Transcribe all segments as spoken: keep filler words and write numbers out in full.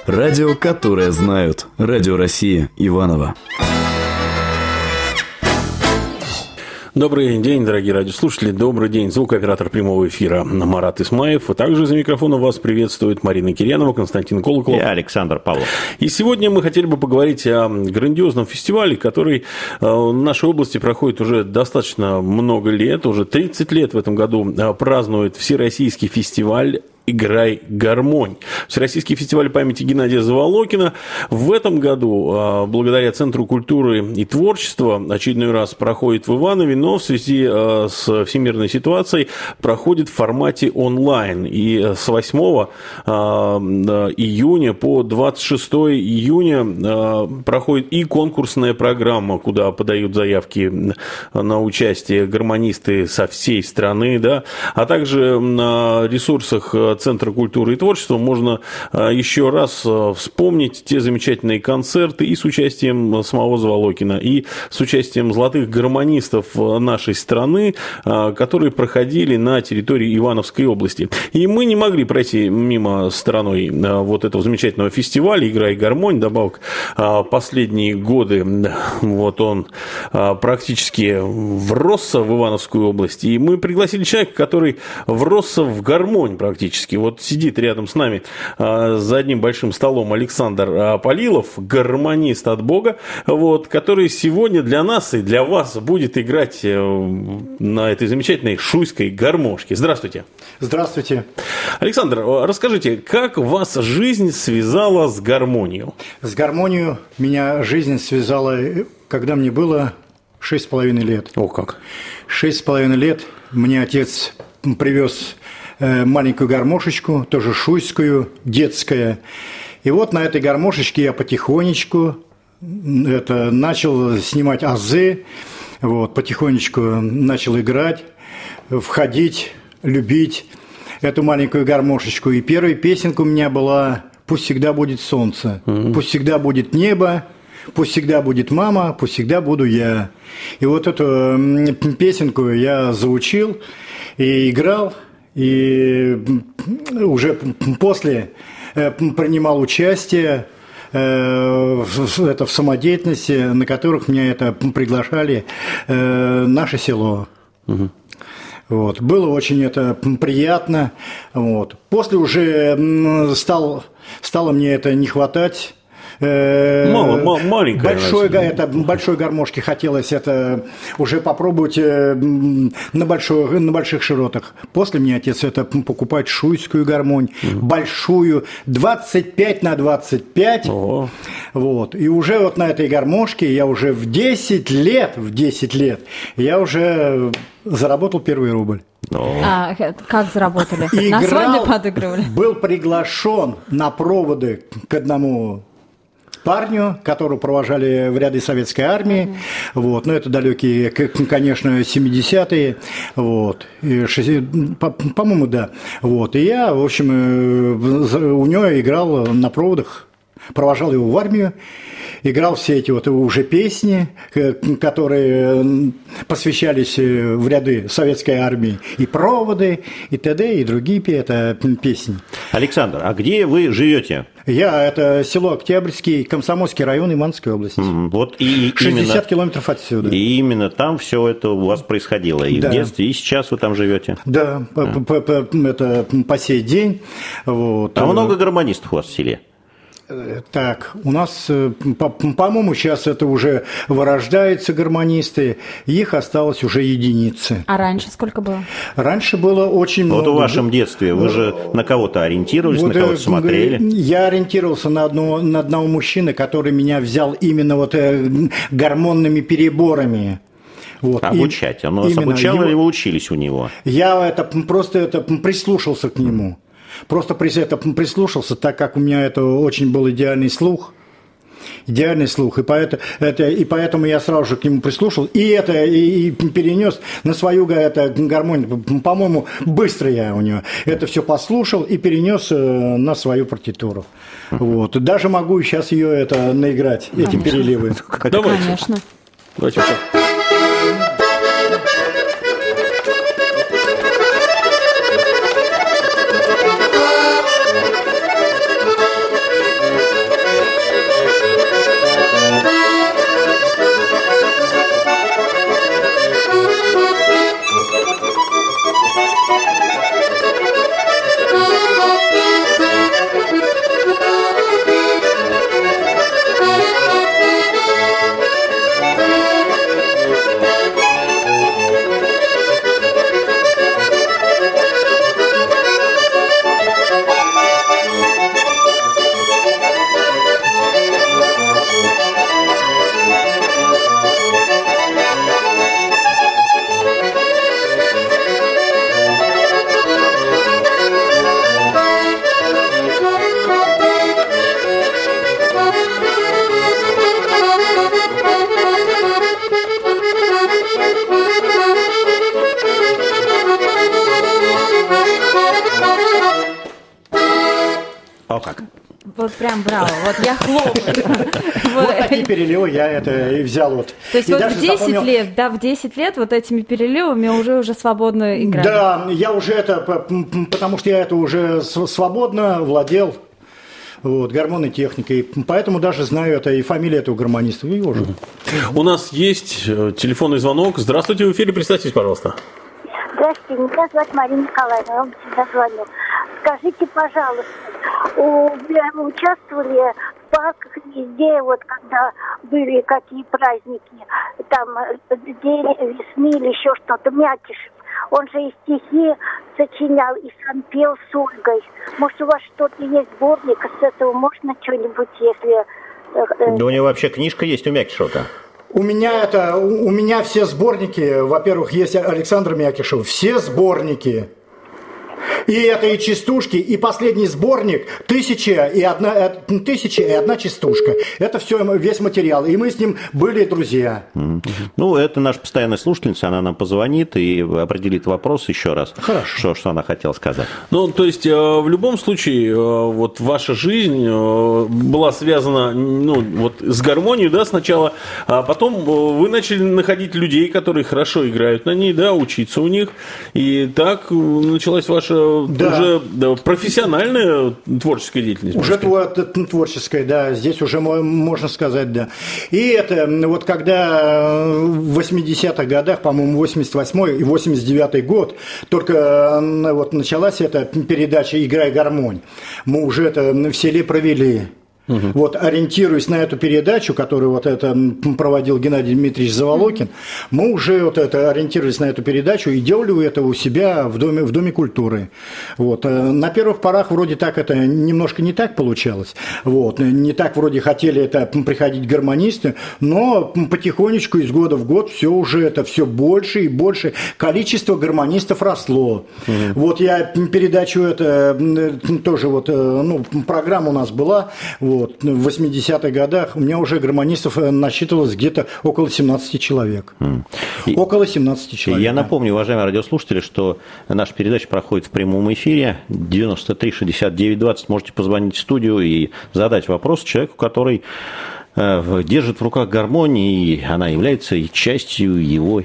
Радио, которое знают. Радио Россия. Иваново. Добрый день, дорогие радиослушатели, добрый день. Звукооператор прямого эфира Марат Исмаев. А также за микрофоном вас приветствует Марина Кирьянова, Константин Колоколов. И Александр Павлов. И сегодня мы хотели бы поговорить о грандиозном фестивале, который в нашей области проходит уже достаточно много лет. Уже тридцать лет в этом году празднует Всероссийский фестиваль «Играй гармонь». Всероссийский фестиваль памяти Геннадия Заволокина в этом году, благодаря Центру культуры и творчества, очередной раз проходит в Иванове, но в связи с всемирной ситуацией проходит в формате онлайн. И с восьмого июня по двадцать шестого июня проходит и конкурсная программа, куда подают заявки на участие гармонисты со всей страны, да, а также на ресурсах Центра культуры и творчества можно еще раз вспомнить те замечательные концерты и с участием самого Заволокина, и с участием золотых гармонистов нашей страны, которые проходили на территории Ивановской области. И мы не могли пройти мимо стороной вот этого замечательного фестиваля «Играй гармонь». Добавок, последние годы вот он практически вросся в Ивановскую область, и мы пригласили человека, который вросся в гармонь практически. Вот сидит рядом с нами за одним большим столом Александр Полилов, гармонист от Бога, вот, который сегодня для нас и для вас будет играть на этой замечательной шуйской гармошке. Здравствуйте. Здравствуйте. Александр, расскажите, как вас жизнь связала с гармонией? С гармонией меня жизнь связала, когда мне было шесть с половиной лет. О, как? Шесть с половиной лет мне отец привез маленькую гармошечку, тоже шуйскую, детская. И вот на этой гармошечке я потихонечку это, начал снимать азы, вот, потихонечку начал играть, входить, любить эту маленькую гармошечку. И первая песенка у меня была «Пусть всегда будет солнце, mm-hmm. пусть всегда будет небо, пусть всегда будет мама, пусть всегда буду я». И вот эту песенку я заучил и играл. И уже после принимал участие это в самодеятельности, на которых меня это приглашали наше село. Угу. Вот. Было очень это приятно. Вот. После уже стал, стало мне это не хватать. Мало, мало, маленькая. Большой, это, большой гармошки хотелось это уже попробовать на, большой, на больших широтах. После мне отец это покупать шуйскую гармонь, угу. большую, двадцать пять на двадцать пять. О. Вот. И уже вот на этой гармошке я уже в десять лет, в десять лет я уже заработал первый рубль. А, как заработали? Играл, на свадьбе подыгрывали? Был приглашен на проводы к одному парню, которого провожали в ряды советской армии, uh-huh. вот, но это далекие, конечно, семидесятые, вот, и шестидесятые, по-моему, да, вот, и я, в общем, у него играл на проводах, провожал его в армию, играл все эти вот уже песни, которые посвящались в ряды советской армии, и проводы, и т.д., и другие это песни. Александр, а где вы живете? Я, это село Октябрьский, Комсомольский район Ивановской области. Вот и шестьдесят именно, километров отсюда. И именно там все это у вас происходило, и да. в детстве, и сейчас вы там живете. Да, а. по, по, по, это по сей день. Вот. А много гармонистов у вас в селе? Так, у нас, по-моему, сейчас это уже вырождаются гармонисты, их осталось уже единицы. А раньше сколько было? Раньше было очень много. Вот в вашем детстве вы же на кого-то ориентировались, вот, на кого-то смотрели? Я ориентировался на, одну, на одного мужчины, который меня взял именно вот гормонными переборами. Вот. Обучать. Он вас обучал его... или вы учились у него? Я это, просто это, прислушался к нему. Просто прислушался, так как у меня это очень был идеальный слух. Идеальный слух. И поэтому, это, и поэтому я сразу же к нему прислушал. И это и, и перенес на свою это, гармонию. По-моему, быстро я у него это все послушал и перенес на свою партитуру. Вот. Даже могу сейчас ее это наиграть, эти Конечно. переливы. Давайте. Конечно. Давайте. вот прям браво, вот я хлопаю. Вот такие переливы я это и взял вот. То есть И вот даже в десять запомнил- лет, да, в десять лет вот этими переливами уже уже свободно играли. Да, я уже это, п- п- потому что я это уже с- свободно владел. Вот, гормонной техникой. Поэтому даже знаю это и фамилию этого гармониста. Его же. У нас есть э, телефонный звонок. Здравствуйте, в эфире, представьтесь, пожалуйста. Здравствуйте, меня зовут Марина Николаевна, я вам всегда звоню. Скажите, пожалуйста, у- вы участвовали в парках везде, вот когда были какие праздники, там э, день весны или еще что-то, Мякишев, он же и стихи сочинял, и сам пел с Ольгой. Может, у вас что-то есть, сборник, с этого можно что-нибудь, если... э, э, Да у него вообще книжка есть у Мякишева-то. У меня это, у у меня все сборники, во-первых, есть Александр Мякишев, все сборники. И это и частушки, и последний сборник «Тысяча и одна, э, тысяча и одна частушка». Это все, весь материал. И мы с ним были друзья. Ну, это наша постоянная слушательница, она нам позвонит и определит вопрос еще раз. Хорошо. Что, что она хотела сказать. Ну, то есть, э, в любом случае, э, вот ваша жизнь э, была связана, ну, вот с гармонией, да, сначала, а потом э, вы начали находить людей, которые хорошо играют на ней, да, учиться у них, и так э, началась ваша Да. уже да, профессиональная творческая деятельность. Уже тво- т- творческая, да, здесь уже мо- можно сказать, да. И это вот когда в восьмидесятых годах, по-моему, восемьдесят восьмой и восемьдесят девятый год, только э, вот началась эта передача «Играй гармонь», мы уже это в селе провели. Угу. Вот, ориентируясь на эту передачу, которую вот это проводил Геннадий Дмитриевич Заволокин, мы уже вот это ориентировались на эту передачу и делали это у себя в доме, в доме культуры. Вот. На первых порах вроде так это немножко не так получалось. Вот. Не так вроде хотели это приходить гармонисты, но потихонечку из года в год все уже это все больше и больше количество гармонистов росло. Угу. Вот я передачу это тоже вот, ну, программа у нас была. Вот, в восьмидесятых годах у меня уже гармонистов насчитывалось где-то около семнадцати человек. Mm. Около семнадцати человек. Я напомню, уважаемые радиослушатели, что наша передача проходит в прямом эфире. девяносто три шестьдесят девять двадцать. Можете позвонить в студию и задать вопрос человеку, который э, держит в руках гармонию, и она является и частью его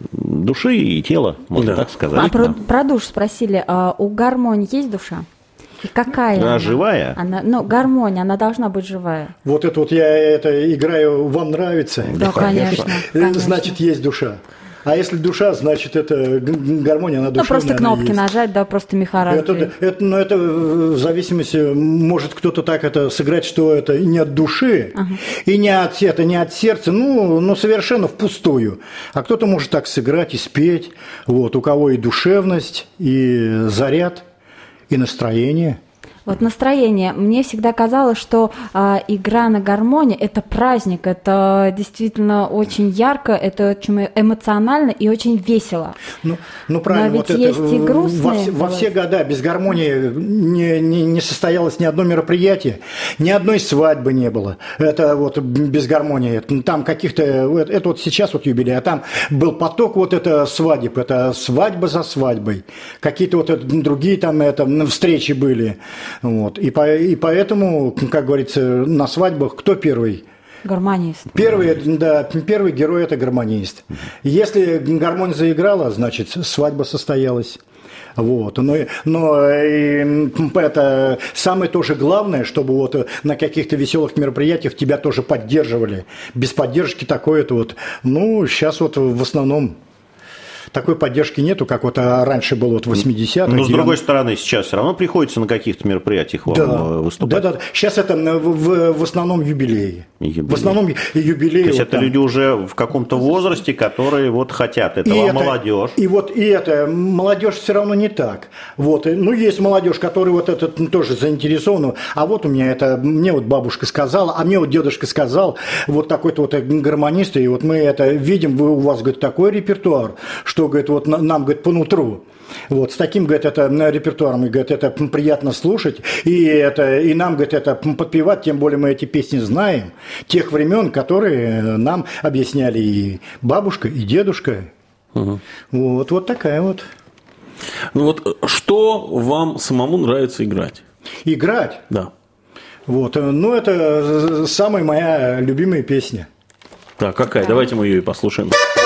души и тела, можно да. так сказать. А про, про душу спросили, а у гармонии есть душа? И какая она? Она живая? Она, ну, гармония, она должна быть живая. Вот это вот я это играю, вам нравится? Да, конечно, конечно. Значит, есть душа. А если душа, значит, это гармония, она душевная. Ну, просто кнопки есть. нажать, да, просто меха это, это, ну, это в зависимости, может кто-то так это сыграть, что это и не от души, ага. и не от, это не от сердца, ну, ну, совершенно впустую. А кто-то может так сыграть и спеть, вот, у кого и душевность, и заряд, и настроение. Вот настроение. Мне всегда казалось, что э, игра на гармонии – это праздник, это действительно очень ярко, это очень эмоционально и очень весело. Ну, ну правильно. Но ведь вот есть это, и грустные. Во все, во все года без гармонии не, не, не состоялось ни одно мероприятие, ни одной свадьбы не было. Это вот без гармонии. Там каких-то… Это вот сейчас вот юбилей, а там был поток вот это свадеб, это свадьба за свадьбой. Какие-то вот это, другие там это, встречи были. Вот. И, по, и поэтому, как говорится, на свадьбах кто первый? Гармонист. Первый, да, первый герой – это гармонист. Если гармония заиграла, значит, свадьба состоялась. Вот. Но, но и, это самое тоже главное, чтобы вот на каких-то веселых мероприятиях тебя тоже поддерживали. Без поддержки такое-то вот, ну, сейчас вот в основном… Такой поддержки нету, как вот раньше было вот в восьмидесятых. Но, с другой стороны, сейчас все равно приходится на каких-то мероприятиях вам да, выступать. Да, да. Сейчас это в, в, в основном юбилеи. юбилеи. В основном юбилеи. То есть вот это там. Люди уже в каком-то возрасте, которые вот хотят этого, и а это, молодежь. И вот и это, молодежь все равно не так. Вот. Ну, есть молодежь, которая вот это тоже заинтересована. А вот у меня это, мне вот бабушка сказала, а мне вот дедушка сказал, вот такой-то вот гармонист, и вот мы это видим, вы, у вас, говорит, такой репертуар, что, говорит, вот нам, говорит, по нутру. Вот, с таким, говорит, это репертуаром, говорит, это приятно слушать, и, это, и нам, говорит, это подпевать, тем более мы эти песни знаем, тех времен, которые нам объясняли и бабушка, и дедушка. Угу. Вот, вот такая вот. Ну вот, что вам самому нравится играть? Играть? Да. Вот. Ну, это самая моя любимая песня. Так, какая? Давайте мы ее и послушаем.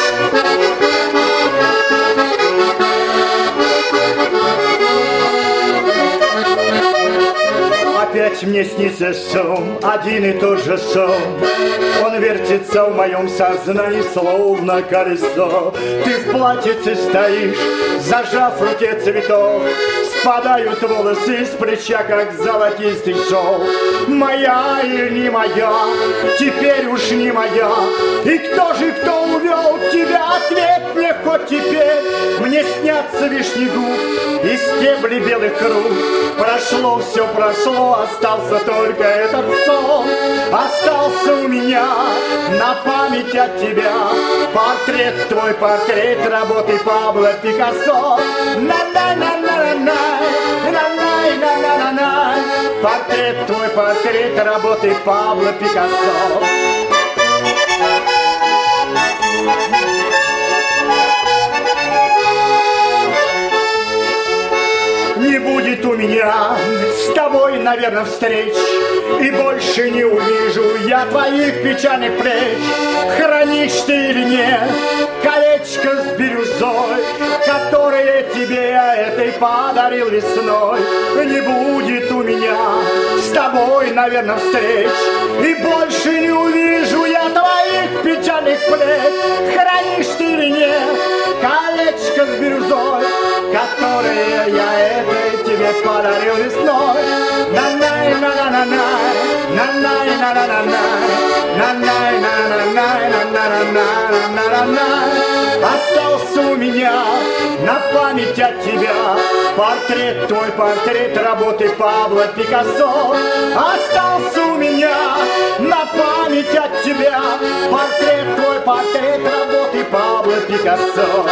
Опять мне снится сон, один и тот же сон. Он вертится в моем сознании, словно колесо. Ты в платьице стоишь, зажав в руке цветок. Спадают волосы с плеча, как золотистый шелк. Моя или не моя, теперь уж не моя. И кто же, кто увел тебя, ответ мне хоть теперь. Мне снятся вишни губ и стебли белых рук. Прошло, все прошло, остался только этот сон. Остался у меня на память от тебя портрет, твой портрет работы Пабло Пикассо. На-на-на-на-на-на, на-на-на-на-на-на. Портрет, твой портрет работы Пабло Пикассо. Не будет у меня с тобой, наверное, встреч, и больше не увижу я твоих печальных плеч. Хранишь ты или нет колечко с бирюзой, которое тебе я этой подарил весной. Не будет у меня с тобой, наверное, встреч, и больше не увижу я твоих печальных плеч. Хранишь ты или нет колечко с бирюзой, которое я этой тебе подарил весной. На-най-на-на-на-най, на-най-на-на-на-най, на-най-на-на-най-на-на-на-на-на-на. Остался у меня на память от тебя портрет, твой портрет работы Пабло Пикассо. Остался у меня на память от тебя портрет, твой портрет работы Пабло Пикассо.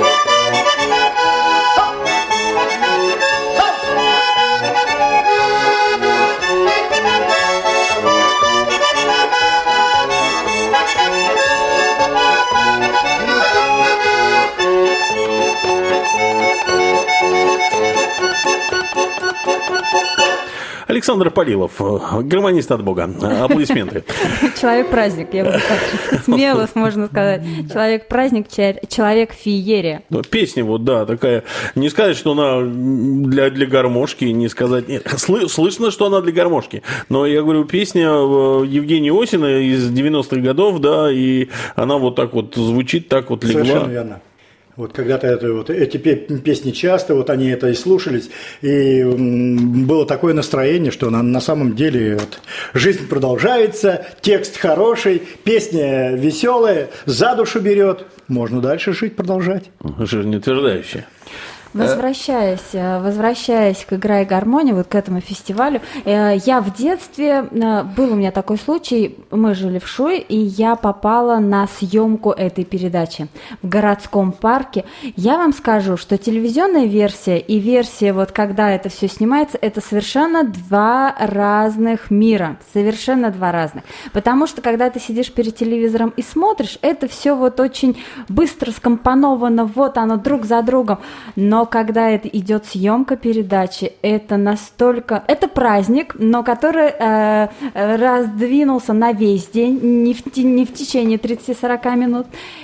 Александр Полилов, гармонист от Бога. Аплодисменты. Человек-праздник, я бы так смело можно сказать. Человек-праздник, человек-феерия. Песня вот, да, такая. Не сказать, что она для, для гармошки, не сказать... Нет, слы, слышно, что она для гармошки. Но я говорю, песня Евгения Осина из девяностых годов, да, и она вот так вот звучит, так вот легла. Совершенно верно. Вот когда-то это, вот, эти песни часто, вот они это и слушались, и было такое настроение, что на, на самом деле вот, жизнь продолжается, текст хороший, песня веселая, за душу берет, можно дальше жить, продолжать. Жизнеутверждающая. Возвращаясь, возвращаясь к «Играй гармонию», вот к этому фестивалю, я в детстве, был у меня такой случай, мы жили в Шуе, и я попала на съемку этой передачи в городском парке. Я вам скажу, что телевизионная версия и версия, вот когда это все снимается, это совершенно два разных мира, совершенно два разных. Потому что, когда ты сидишь перед телевизором и смотришь, это все вот очень быстро скомпоновано, вот оно друг за другом, но Но когда это идет съемка передачи, это настолько... Это праздник, но который э, раздвинулся на весь день, не в, не в течение тридцати-сорока минут.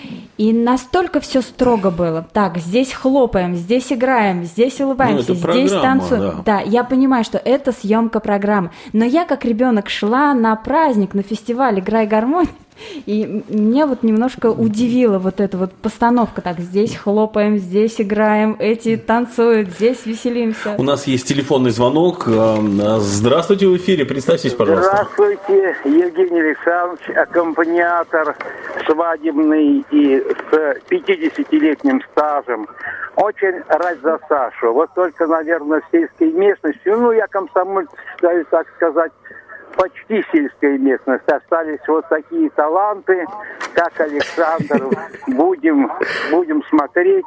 И настолько все строго было. Так, здесь хлопаем, здесь играем, здесь улыбаемся, ну, здесь танцуем. Да. да, я понимаю, что это съемка программы. Но я, как ребенок, шла на праздник, на фестиваль «Играй гармонию». И меня вот немножко удивила вот эта вот постановка. Так, здесь хлопаем, здесь играем, эти танцуют, здесь веселимся. У нас есть телефонный звонок. Здравствуйте, в эфире. Представьтесь, пожалуйста. Здравствуйте, Евгений Александрович, аккомпаниатор свадебный и с пятидесятилетним стажем. Очень рад за Сашу. Вот только, наверное, в сельской местности, ну, я комсомольец, так сказать, почти сельская местность. Остались вот такие таланты, как Александр. Будем, будем смотреть,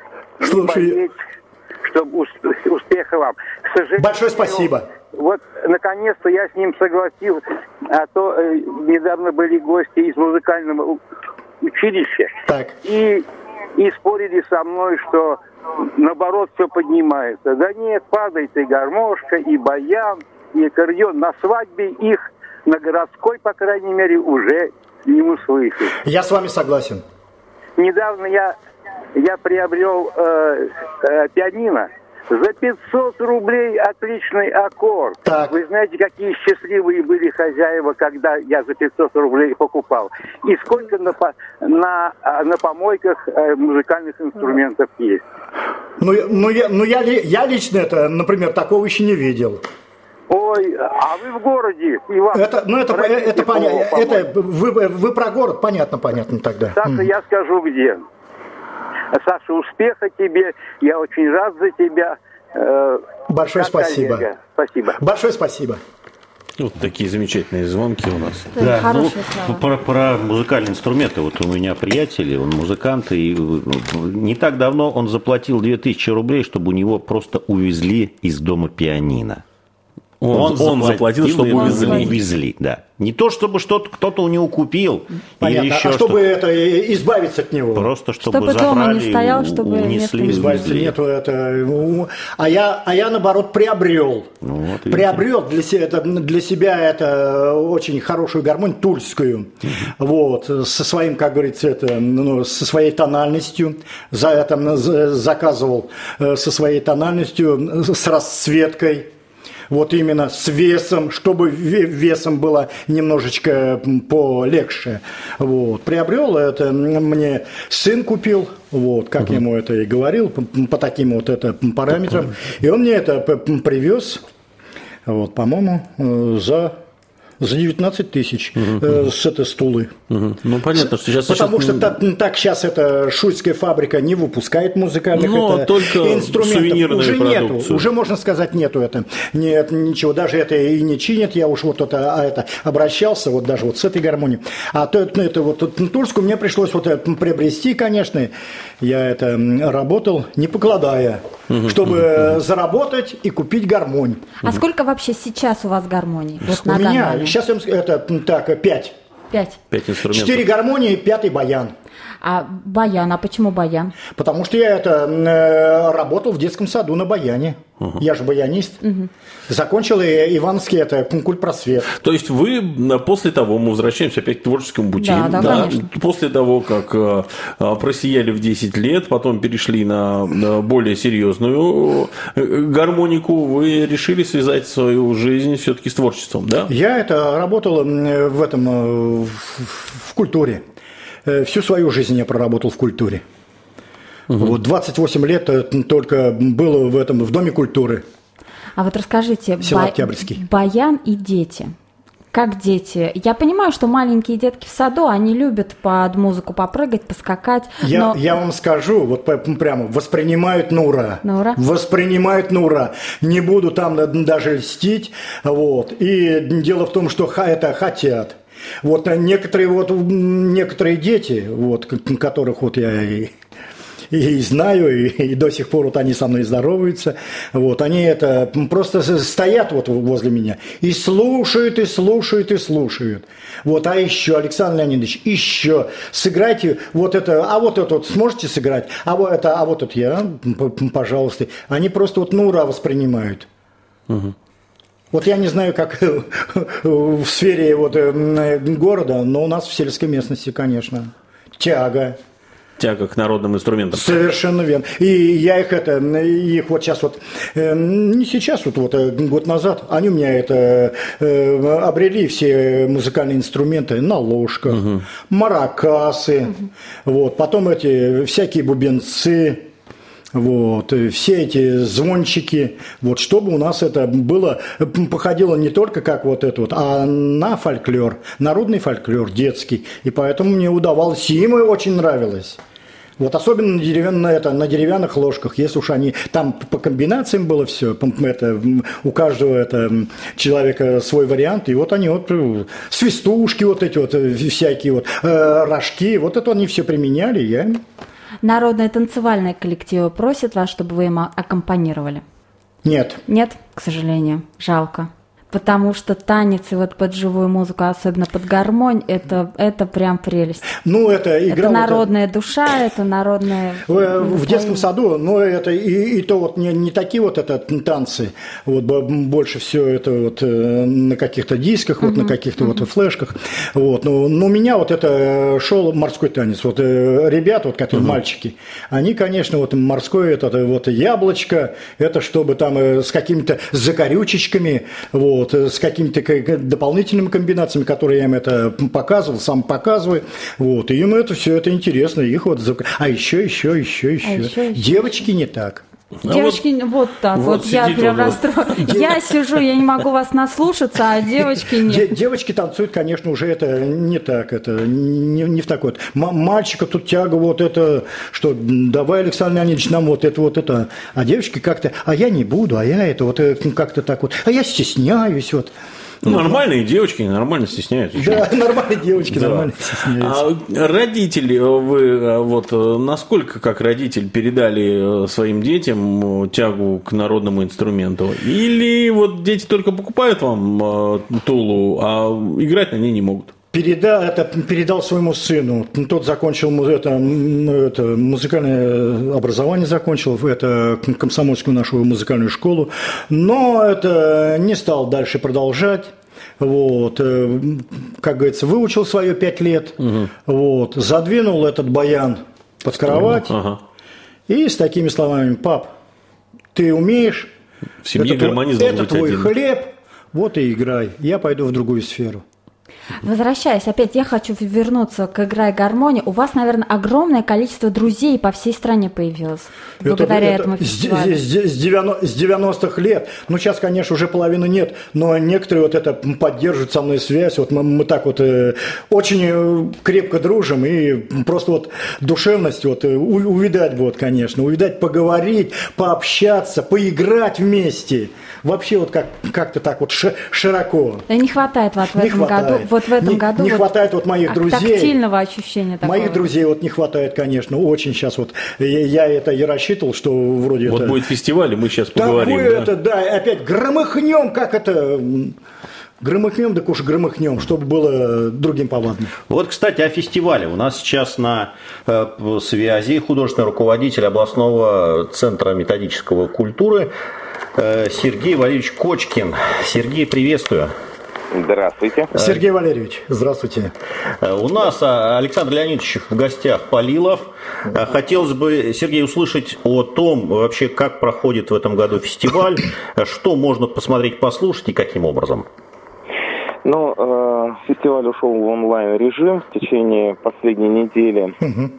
не болеть, чтобы успеха вам. К сожалению, большое спасибо. Вот, наконец-то я с ним согласился. А то э, недавно были гости из музыкального училища. Так. И, и спорили со мной, что наоборот все поднимается. Да нет, падает и гармошка, и баян. и аккордеон. На свадьбе их, на городской, по крайней мере, уже не услышишь. Я с вами согласен. Недавно я, я приобрел э, э, пианино. За пятьсот рублей отличный аккорд. Так. Вы знаете, какие счастливые были хозяева, когда я за пятьсот рублей покупал. И сколько на, на, на помойках музыкальных инструментов есть. Ну, ну, я, ну я, я лично это, например, такого еще не видел. Ой, а вы в городе, и вам... Это, ну, это, это понятно. Это, вы, вы про город, понятно, понятно тогда. Саша, mm. я скажу где. Саша, успеха тебе. Я очень рад за тебя. Большое спасибо. Коллега. Спасибо. Большое спасибо. Вот такие замечательные звонки у нас. Да, ну, про, про музыкальные инструменты. Вот у меня приятель, он музыкант, и не так давно он заплатил две тысячи рублей, чтобы у него просто увезли из дома пианино. Он, он, он заплатил, чтобы увезли. увезли, да. Не то, чтобы что-то кто-то у него купил. Понятно, или еще а чтобы что-то. это, избавиться от него. Просто чтобы, чтобы забрали, дома не стоял, чтобы унесли, место... избавиться нету это. А я, а я наоборот приобрел. Ну, вот, приобрел для себя, это, для себя это очень хорошую гармонию тульскую. Вот, со своим, как говорится, это, ну, со своей тональностью. За это заказывал со своей тональностью, с расцветкой. Вот именно с весом, чтобы весом было немножечко полегче. Вот. Приобрел это, мне сын купил, вот, как uh-huh. ему это и говорил, по, по таким вот это параметрам. И он мне это привез, вот, по-моему, за... За девятнадцать тысяч угу. э, с этой стулы. Угу. Ну, понятно, что сейчас... Потому сейчас... что так, так сейчас эта шуйская фабрика не выпускает музыкальных ну, это, только инструментов. Уже продукцию. нету, уже можно сказать, нету это. Нет, ничего, даже это и не чинят. Я уж вот это, а это обращался, вот даже вот с этой гармонией. А то это, это вот тульскую мне пришлось вот это приобрести, конечно. Я это работал, не покладая, угу. чтобы угу. заработать и купить гармонь. А угу. сколько вообще сейчас у вас гармоний? Вот у на меня гармонии? Сейчас это так, пять. Пять. Пять инструментов. Четыре гармонии, пятый баян. А баян, а почему баян? Потому что я это э, работал в детском саду на баяне. Угу. Я же баянист. Угу. Закончил и Ивановский это культпросвет. То есть вы после того, мы возвращаемся опять к творческому пути, да, да, да, конечно. После того, как э, просияли в десять лет, потом перешли на, на более серьезную гармонику, вы решили связать свою жизнь все-таки с творчеством, да? Я это работал в этом в, в культуре. Всю свою жизнь я проработал в культуре. Угу. Вот двадцать восемь лет только было в этом в Доме культуры. А вот расскажите, Село ба- Октябрьский. Баян и дети. Как дети? Я понимаю, что маленькие детки в саду, они любят под музыку попрыгать, поскакать. Я, но... я вам скажу, вот прямо воспринимают на ура. На ура? Воспринимают на ура. Не буду там даже льстить. Вот. И дело в том, что это хотят. Вот некоторые, вот, некоторые дети, вот, которых вот я и, и знаю, и, и до сих пор вот они со мной здороваются, вот, они это просто стоят вот возле меня и слушают, и слушают, и слушают. Вот, а еще, Александр Леонидович, еще сыграйте вот это, а вот это вот сможете сыграть, а вот это, а вот это я, пожалуйста. Они просто вот на ура воспринимают. Угу. Вот я не знаю, как в сфере вот города, но у нас в сельской местности, конечно, тяга. Тяга к народным инструментам. Совершенно верно. И я их это, их вот сейчас вот, не сейчас, вот, вот год назад, они у меня это обрели все музыкальные инструменты на ложках, угу. маракасы, угу. вот, потом эти всякие бубенцы. Вот, все эти звончики, вот, чтобы у нас это было, походило не только как вот это вот, а на фольклор, народный фольклор, детский. И поэтому мне удавалось, и им очень нравилось. Вот особенно на, деревян, на, это, на деревянных ложках, если уж они, там по комбинациям было все, это, у каждого это, человека свой вариант, и вот они вот, свистушки вот эти вот, всякие вот, э, рожки, вот это они все применяли, я... Народные танцевальные коллективы просят вас, чтобы вы им аккомпанировали? Нет. Нет, к сожалению, жалко. Потому что танец и вот под живую музыку, особенно под гармонь, это, это прям прелесть. Ну, это игра... Это народная вот, душа, это народная... В, в детском саду, но это и, и то вот не, не такие вот это танцы, вот больше все это вот на каких-то дисках, вот uh-huh. на каких-то uh-huh. вот флешках. Вот. Но, но у меня вот это шел морской танец. Вот ребята, вот которые uh-huh. мальчики, они, конечно, вот морской, это вот яблочко, это чтобы там с какими-то закорючечками, вот, Вот, с какими-то дополнительными комбинациями, которые я им это показывал, сам показываю. Вот, и им это все это интересно. Их вот... А еще, еще, еще, еще. А еще, еще. Девочки не так. Девочки, а вот, вот так, вот, вот я прям расстроена. Я сижу, я не могу вас наслушаться, а девочки нет. Девочки танцуют, конечно, уже это не так, это не, не в такой. Мальчика тут тяга, вот это, что давай, Александр Леонидович, нам вот это, вот это. А девочки как-то, а я не буду, а я это, вот как-то так вот, а я стесняюсь, вот. Ну, нормальные девочки нормально стесняются. Да, нормальные девочки да. нормально стесняются. А родители, вы вот насколько как родитель передали своим детям тягу к народному инструменту? Или вот дети только покупают вам тулу, а играть на ней не могут? Передал, это, передал своему сыну. Тот закончил это, это, музыкальное образование, закончил это, комсомольскую нашу музыкальную школу, но это не стал дальше продолжать. Вот, как говорится, выучил свое пять лет, угу. вот, задвинул этот баян под кровать ага. и с такими словами: пап, ты умеешь, в семье это, гармонизм это твой один. хлеб, вот и играй, я пойду в другую сферу. Возвращаясь, опять я хочу вернуться к «Играй гармонии». У вас, наверное, огромное количество друзей по всей стране появилось благодаря это, этому это фестивалю. С, с, с девяностых лет, ну сейчас, конечно, уже половины нет, но некоторые вот это поддерживают со мной связь. Вот мы, мы так вот э, очень крепко дружим, и просто вот душевность вот э, увидать вот, конечно, увидать, поговорить, пообщаться, поиграть вместе. Вообще вот как, как-то так вот широко. Да не хватает вот в не этом хватает. году. Вот в этом не, году не вот хватает вот моих друзей. Тактильного ощущения такого. Моих друзей вот не хватает, конечно, очень сейчас вот. Я, я это и рассчитывал, что вроде вот это... будет фестиваль, и мы сейчас поговорим. Такое да? это, да, опять громыхнем, как это... Громыхнем, да уж громыхнем, чтобы было другим повадно. Вот, кстати, о фестивале. У нас сейчас на э, связи художественный руководитель областного центра методического культуры э, Сергей Валерьевич Кочкин. Сергей, приветствую. Здравствуйте. Сергей Валерьевич, здравствуйте. У нас Александр Леонидович в гостях, Полилов. Хотелось бы, Сергей, услышать о том, вообще, как проходит в этом году фестиваль, что можно посмотреть, послушать и каким образом. Ну, э, фестиваль ушел в онлайн-режим. В течение последней недели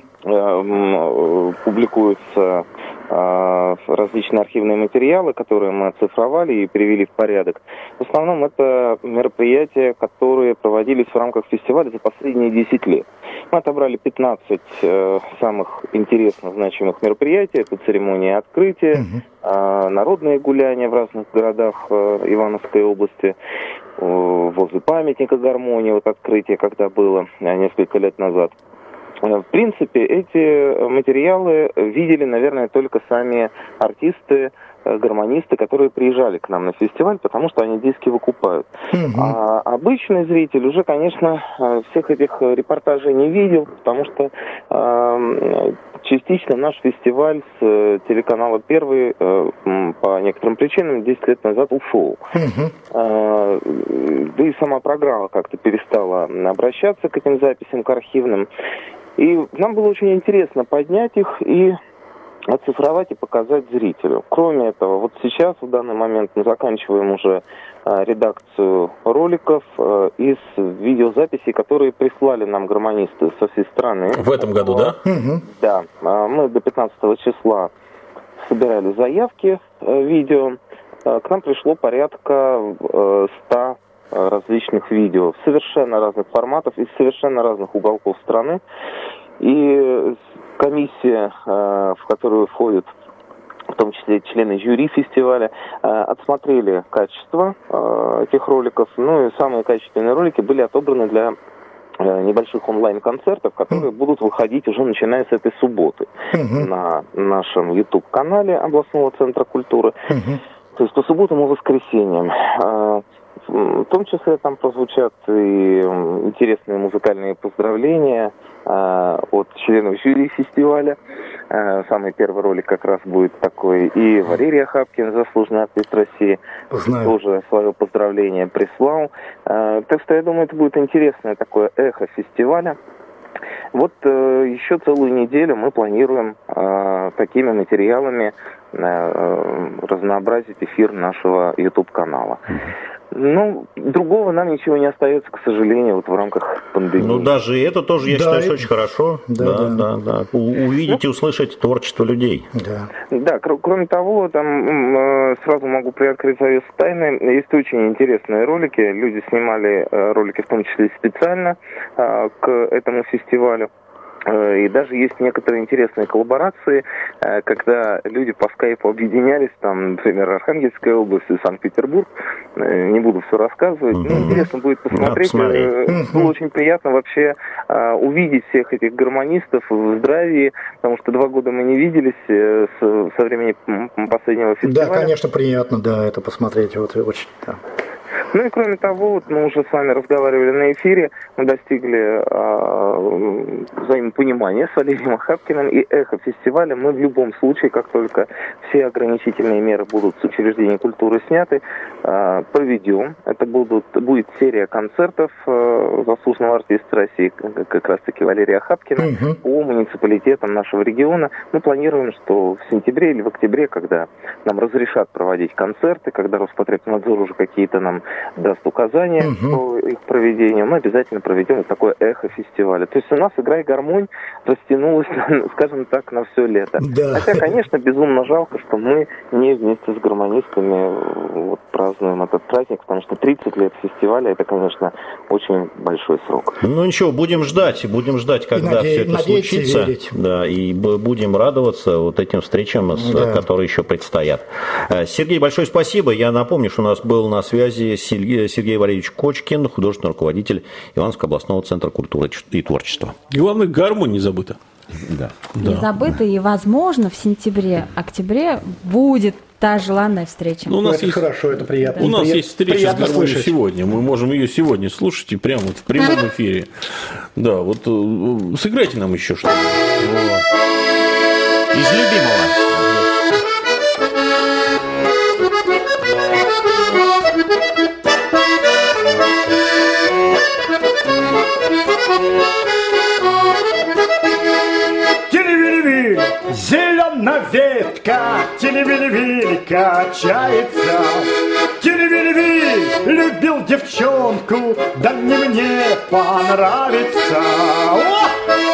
э, публикуются э, различные архивные материалы, которые мы оцифровали и привели в порядок. В основном это мероприятия, которые проводились в рамках фестиваля за последние десять лет. Мы отобрали пятнадцать э, самых интересных, значимых мероприятий. Это церемония открытия, э, народные гуляния в разных городах э, Ивановской области, возле памятника гармонии, вот открытие, когда было несколько лет назад. В принципе, эти материалы видели, наверное, только сами артисты, гармонисты, которые приезжали к нам на фестиваль, потому что они диски выкупают. Mm-hmm. А обычный зритель уже, конечно, всех этих репортажей не видел, потому что э, частично наш фестиваль с телеканала «Первый» э, по некоторым причинам десять лет назад ушел. Mm-hmm. Э, да и сама программа как-то перестала обращаться к этим записям, к архивным. И нам было очень интересно поднять их и оцифровать и показать зрителю. Кроме этого, вот сейчас, в данный момент, мы заканчиваем уже э, редакцию роликов э, из видеозаписей, которые прислали нам гармонисты со всей страны. В этом году, да? Да. Э, мы до пятнадцатого числа собирали заявки э, видео. Э, к нам пришло порядка э, ста различных видео, совершенно разных форматов, из совершенно разных уголков страны. И комиссия, в которую входят в том числе члены жюри фестиваля, отсмотрели качество этих роликов. Ну и самые качественные ролики были отобраны для небольших онлайн-концертов, которые будут выходить уже начиная с этой субботы uh-huh. на нашем YouTube-канале областного центра культуры. Uh-huh. То есть по субботам и воскресеньям. В том числе там прозвучат и интересные музыкальные поздравления от членов жюри фестиваля. Самый первый ролик как раз будет такой. И Валерий Ахапкин, заслуженный артист России, Знаю. тоже свое поздравление прислал. Так что я думаю, это будет интересное такое эхо фестиваля. Вот э, еще целую неделю мы планируем э, такими материалами э, разнообразить эфир нашего YouTube-канала. Ну, другого нам ничего не остается, к сожалению, вот в рамках пандемии. Ну, даже это тоже, я да, считаю, это... очень хорошо. Да, да, да. да, да. Увидеть и ну, услышать творчество людей. Да, да кр- кроме того, там э, сразу могу приоткрыть завесу тайны. Есть очень интересные ролики. Люди снимали э, ролики, в том числе специально э, к этому фестивалю. И даже есть некоторые интересные коллаборации, когда люди по скайпу объединялись, там, например, Архангельская область и Санкт-Петербург. Не буду все рассказывать. Mm-hmm. Но интересно будет посмотреть. Да, mm-hmm. Было очень приятно вообще увидеть всех этих гармонистов в здравии, потому что два года мы не виделись со времени последнего фестиваля. Да, конечно, приятно, да, это посмотреть. Вот, очень, да. Ну и кроме того, вот мы уже с вами разговаривали на эфире, мы достигли э, взаимопонимания с Валерием Ахапкиным, и эхо фестиваля мы в любом случае, как только все ограничительные меры будут с учреждений культуры сняты, э, проведем. Это будут, будет серия концертов э, заслуженного артиста России, как раз-таки Валерия Ахапкина, угу. по муниципалитетам нашего региона. Мы планируем, что в сентябре или в октябре, когда нам разрешат проводить концерты, когда Роспотребнадзор уже какие-то нам даст указания угу. по их проведению, мы обязательно проведем вот такое эхо фестиваля. То есть у нас «Игра и гармонь» растянулась, скажем так, на все лето. Да. Хотя, конечно, безумно жалко, что мы не вместе с гармонистами вот, празднуем этот праздник, потому что тридцать лет фестиваля — это, конечно, очень большой срок. Ну ничего, будем ждать, будем ждать, когда наде... все это случится. Да, и будем радоваться вот этим встречам, да. которые еще предстоят. Сергей, большое спасибо. Я напомню, что у нас был на связи Сергей, Сергей Валерьевич Кочкин, художественный руководитель Ивановского областного центра культуры и творчества. И главное, гармония не забыта. Да. Не да. забыта, и, возможно, в сентябре, октябре будет та желанная встреча. Ну, у нас ну, есть... хорошо, это приятно. У нас прият... есть встреча с гармонией слышать. Сегодня. Мы можем ее сегодня слушать и прямо вот в прямом эфире. Да, вот сыграйте нам еще что-то. Из любимого. Зеленая ветка, телевили-вили качается. Телевили-вили любил девчонку, да не мне понравится. О!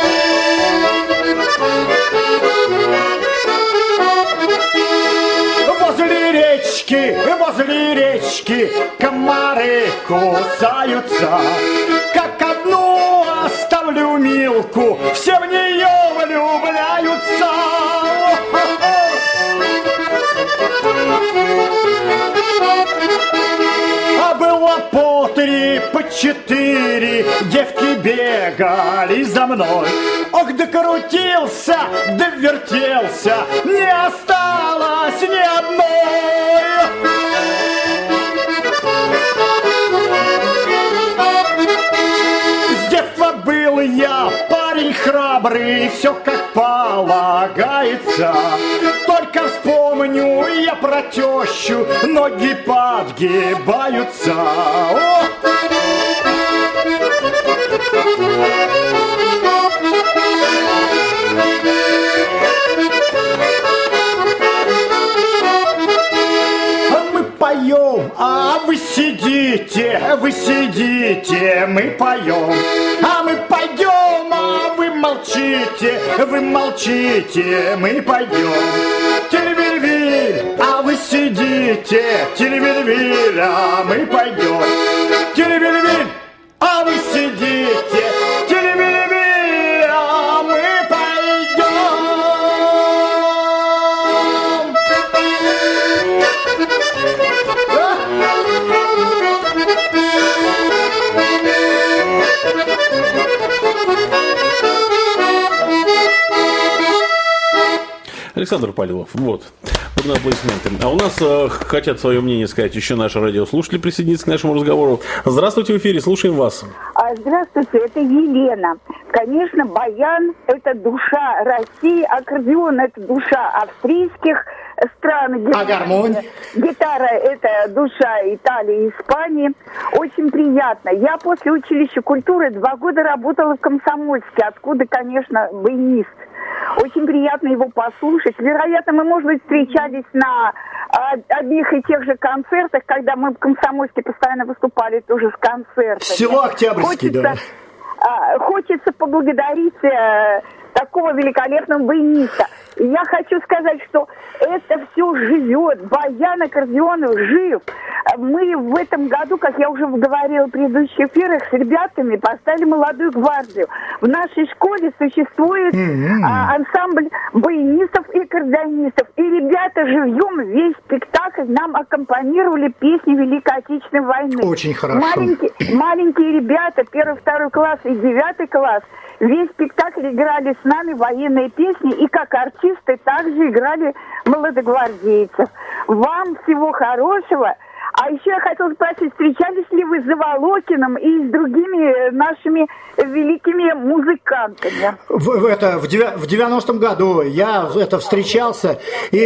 Возле речки, возле речки комары кусаются. Как одну оставлю Милку, все в нее влюбляются. А было по три, по четыре девки бегали за мной. Ох, докрутился, да вертелся, не осталось ни одной. С детства был я парень храбрый, все как полагается. Только вспомню я про тещу, ноги подгибаются. О! Мы поем, а вы сидите, вы сидите, мы поем. А мы пойдем, а вы молчите, вы молчите, мы пойдем. Телевиль-виль, а вы сидите, телевиль-виль, а мы пойдем. Телевиль-виль, а вы сидите, телевиль-виль, а мы пойдем. Александр Полилов, вот. Под аплодисменты. А у нас э, хотят свое мнение сказать еще наши радиослушатели, присоединиться к нашему разговору. Здравствуйте, в эфире, слушаем вас. Здравствуйте, это Елена. Конечно, баян – это душа России, аккордеон – это душа австрийских стран. А гармонь? Гитара – это душа Италии и Испании. Очень приятно. Я после училища культуры два года работала в Комсомольске, откуда, конечно, баянист. Очень приятно его послушать. Вероятно, мы, может быть, встречались на одних и тех же концертах, когда мы в Комсомольске постоянно выступали тоже с концертами. Село Октябрьский, хочется, да. А, хочется поблагодарить а, такого великолепного баяниста. И я хочу сказать, что это все живет. Баян, аккордеон жив. Мы в этом году, как я уже говорила в предыдущих эфирах, с ребятами поставили молодую гвардию. В нашей школе существует mm-hmm. а, ансамбль баянистов и аккордеонистов. И ребята живьем весь спектакль нам аккомпанировали песни Великой Отечественной войны. Очень хорошо. Маленькие, маленькие ребята, первый, второй класс и девятый класс, весь спектакль играли с нами военные песни, и как артисты также играли молодогвардейцев. Вам всего хорошего. А еще я хотела спросить, встречались ли вы с Заволокиным и с другими нашими великими музыкантами? В, в, это, в девяностом году я это встречался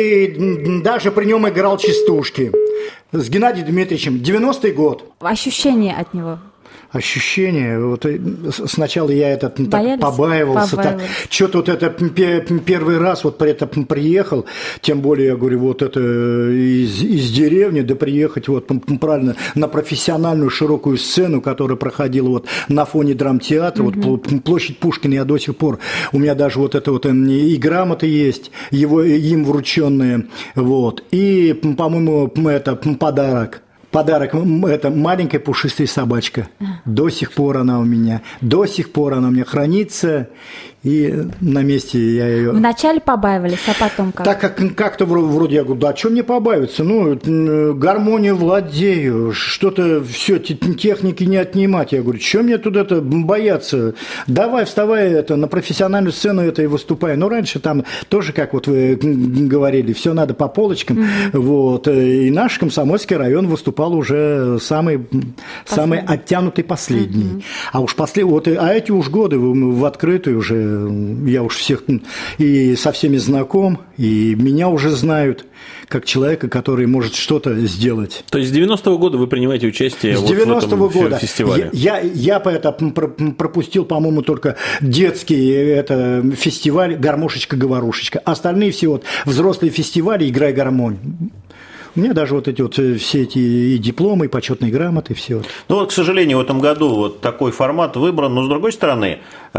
и даже при нем играл частушки с Геннадием Дмитриевичем. девяностый год. Ощущения от него? Ощущение, вот сначала я это так побаивался, так, что-то вот это первый раз вот это приехал, тем более я говорю, вот это из, из деревни, да приехать вот правильно на профессиональную широкую сцену, которая проходила вот на фоне драмтеатра, mm-hmm. вот площадь Пушкина, я до сих пор, у меня даже вот это вот и грамоты есть, его, им врученные, вот, и, по-моему, это подарок. Подарок, это маленькая пушистая собачка. До сих пор она у меня, до сих пор она у меня хранится, и на месте я ее... Вначале побаивались, а потом как? Так как как-то вроде я говорю, да, что мне побаиваться? Ну, гармонию владею, что-то, все, техники не отнимать. Я говорю, что мне тут это бояться? Давай, вставай это, на профессиональную сцену это и выступай. Ну, раньше там тоже, как вот вы говорили, все надо по полочкам. Mm-hmm. Вот, и наш Комсомольский район выступал уже самый, самый оттянутый последний. Mm-hmm. А уж после, вот, а эти уж годы в, в открытую уже я уж всех и со всеми знаком, и меня уже знают как человека, который может что-то сделать. То есть с девяностого года вы принимаете участие с вот девяностого в этом года. фестивале? Я, я, я это пропустил, по-моему, только детский это, фестиваль «Гармошечка-говорушечка». Остальные все вот взрослые фестивали «Играй гармонь». У меня даже вот эти вот все эти и дипломы, и почетные грамоты, все. Ну вот, к сожалению, в этом году вот такой формат выбран, но с другой стороны,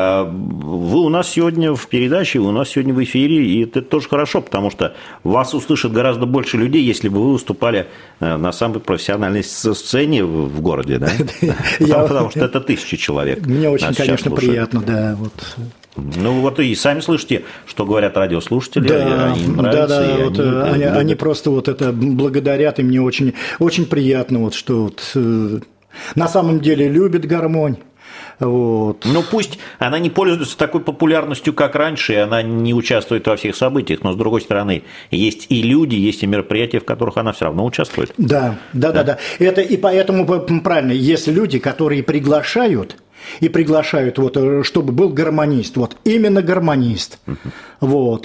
вы у нас сегодня в передаче, вы у нас сегодня в эфире, и это тоже хорошо, потому что вас услышат гораздо больше людей, если бы вы выступали на самой профессиональной сцене в городе, да? Потому что это тысячи человек. Мне очень, конечно, приятно, да, вот. Ну вот и сами слышите, что говорят радиослушатели, да, они им нравятся. Да, да, и вот они, они, они просто вот это благодарят, и мне очень, очень приятно, вот, что вот, э, на самом деле любят гармонь. Вот. Ну пусть она не пользуется такой популярностью, как раньше, и она не участвует во всех событиях, но с другой стороны, есть и люди, есть и мероприятия, в которых она все равно участвует. Да, да, да, да. да. Это и поэтому правильно, есть люди, которые приглашают. И приглашают, вот, чтобы был гармонист, вот, именно гармонист. Uh-huh. Вот,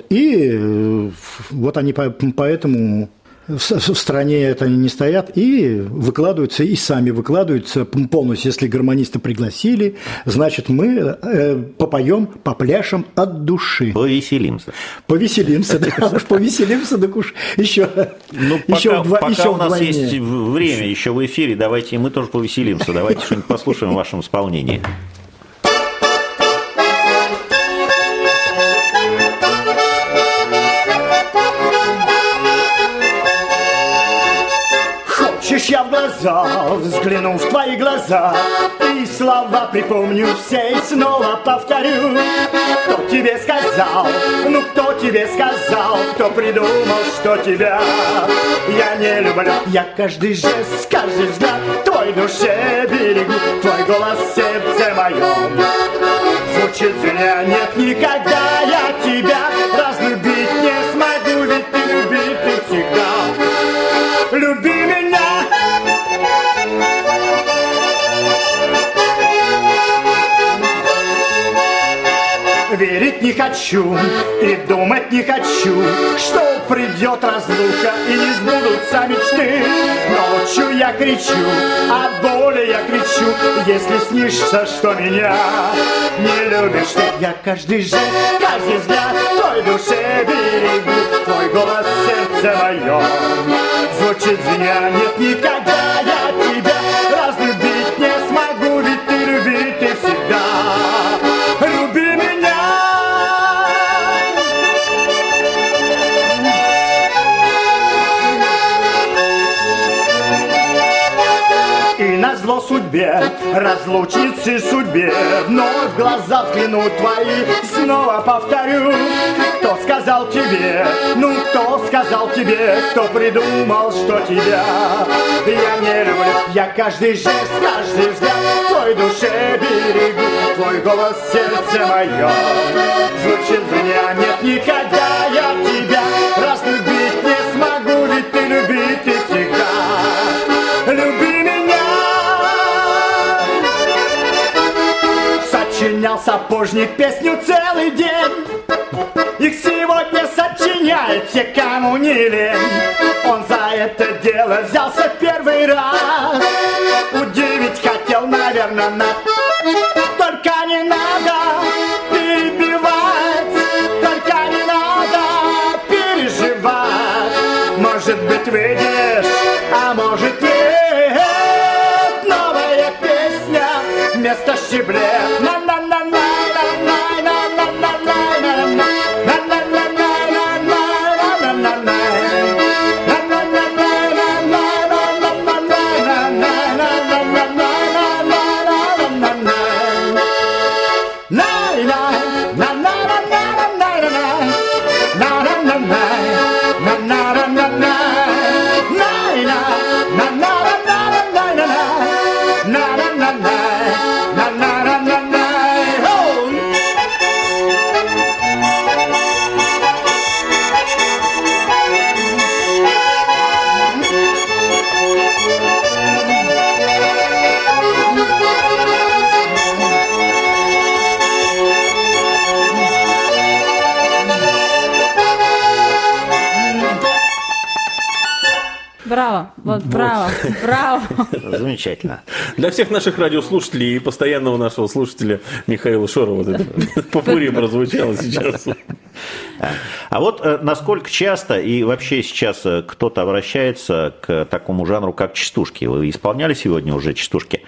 и вот они поэтому в стране это они не стоят и выкладываются, и сами выкладываются полностью. Если гармониста пригласили, значит, мы попоем, попляшем от души. Повеселимся. Повеселимся, да, уж повеселимся, так уж еще. Ну, пока, пока у нас есть время еще в эфире, давайте и мы тоже повеселимся. Давайте что-нибудь послушаем в вашем исполнении. Я в глаза взгляну в твои глаза, и слова припомню все и снова повторю. Кто тебе сказал, ну кто тебе сказал, кто придумал, что тебя я не люблю. Я каждый жест, каждый взгляд твой душе берегу, твой голос в сердце моем звучит зря. Нет, никогда я тебя разлюбить не смогу, ведь ты любить ты всегда. верить не хочу и думать не хочу, что придет разлука и не сбудутся мечты. Ночью я кричу, от боли я кричу, если снишься, что меня не любишь ты. Я каждый жест, каждый взгляд твой душе берегу, твой голос в сердце моем звучит звеня. Нет, никогда я тебя разлюбить не смогу, ведь ты любить ты всегда. Люби меня. И назло судьбе, разлучнице судьбе, вновь в глаза взглянут твои, снова повторю. Кто сказал тебе, ну кто сказал тебе, кто придумал, что тебя я не люблю. Я каждый жест, каждый взгляд твой душе берегу, твой голос в сердце моем звучит в меня. Нет, никогда я тебя разлюбить не смогу, ведь ты любить ты всегда. Люби меня. Сочинял сапожник песню целый день, их сегодня сочиняет все, кому не лень. Он за это дело взялся первый раз, удивить хотел, наверное, нас. Только не надо перебивать, только не надо переживать. Может быть, выйдешь, а может нет. Новая песня вместо щеблет. Браво, вот браво, браво. Замечательно. Для всех наших радиослушателей и постоянного нашего слушателя Михаила Шорова вот это попурри прозвучало сейчас. А вот насколько часто и вообще сейчас кто-то обращается к такому жанру, как частушки? Вы исполняли сегодня уже частушки?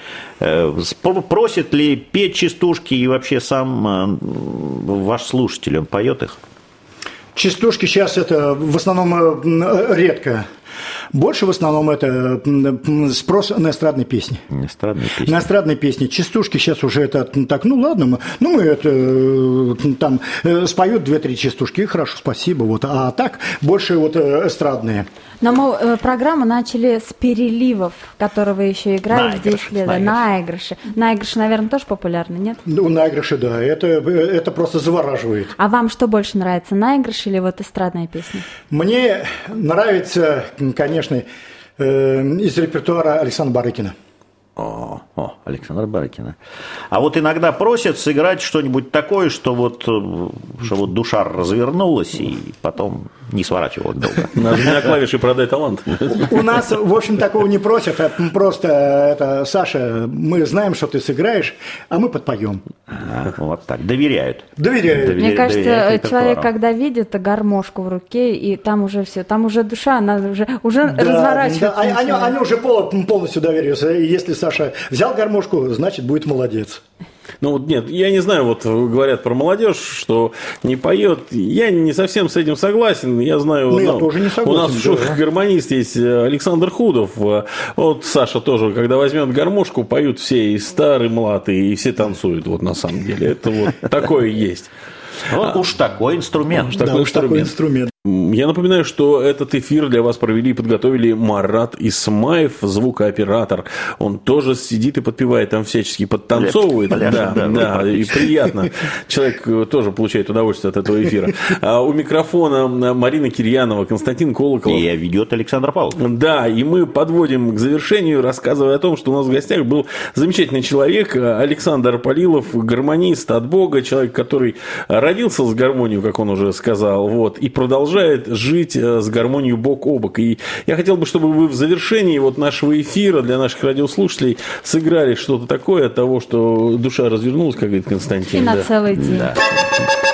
Просит ли петь частушки и вообще сам ваш слушатель, он поет их? Частушки сейчас это в основном редко. Больше в основном это спрос на эстрадные песни. Эстрадные песни. На эстрадные песни. Частушки сейчас уже это так, ну ладно, мы, ну мы это там споют две-три частушки, хорошо, спасибо. Вот. А так больше вот эстрадные. Но мы э, программу начали с переливов, которые вы еще играли в десять лет. Наигрыши. Наигрыши, наверное, тоже популярны, нет? Ну, наигрыши, да. Это, это просто завораживает. А вам что больше нравится, наигрыши или вот эстрадная песня? Мне нравится, конечно, э, из репертуара Александра Барыкина. О, о, Александра Барыкина. А вот иногда просят сыграть что-нибудь такое, что вот, что вот душа развернулась и потом не сворачивалась долго. Нажми на клавиши и продай талант. У нас, в общем, такого не просят. Просто это, Саша, мы знаем, что ты сыграешь, а мы подпоем. А, вот так. Доверяют. Доверяют. Доверяют. Мне кажется, доверяют человек, когда видит гармошку в руке, и там уже все, там уже душа, она уже, уже да, разворачивается. Да, они, они уже полностью доверяются. И если Саша взял гармошку, значит, будет молодец. Ну вот нет, я не знаю, вот говорят про молодежь, что не поет. Я не совсем с этим согласен. Я знаю, ну, ну, я тоже не согласен, у нас в шоу гармонист есть Александр Худов. Вот Саша тоже, когда возьмет гармошку, поют все, и старые, младые, и все танцуют. Вот на самом деле. Это вот такое есть. Вот уж такой инструмент. Да, уж такой инструмент. Я напоминаю, что этот эфир для вас провели и подготовили Марат Исмаев, звукооператор. Он тоже сидит и подпевает, там всячески подтанцовывает. Пляж, да, да, да, и приятно. Человек тоже получает удовольствие от этого эфира. А у микрофона Марина Кирьянова, Константин Колоколов. И ведет Александр Павлов. Да, и мы подводим к завершению, рассказывая о том, что у нас в гостях был замечательный человек Александр Полилов, гармонист от Бога, человек, который родился с гармонией, как он уже сказал, вот, и продолжает жить с гармонией бок о бок. И я хотел бы, чтобы вы в завершении вот нашего эфира для наших радиослушателей сыграли что-то такое от того, что душа развернулась, как говорит Константин. И да. на целый день. Да.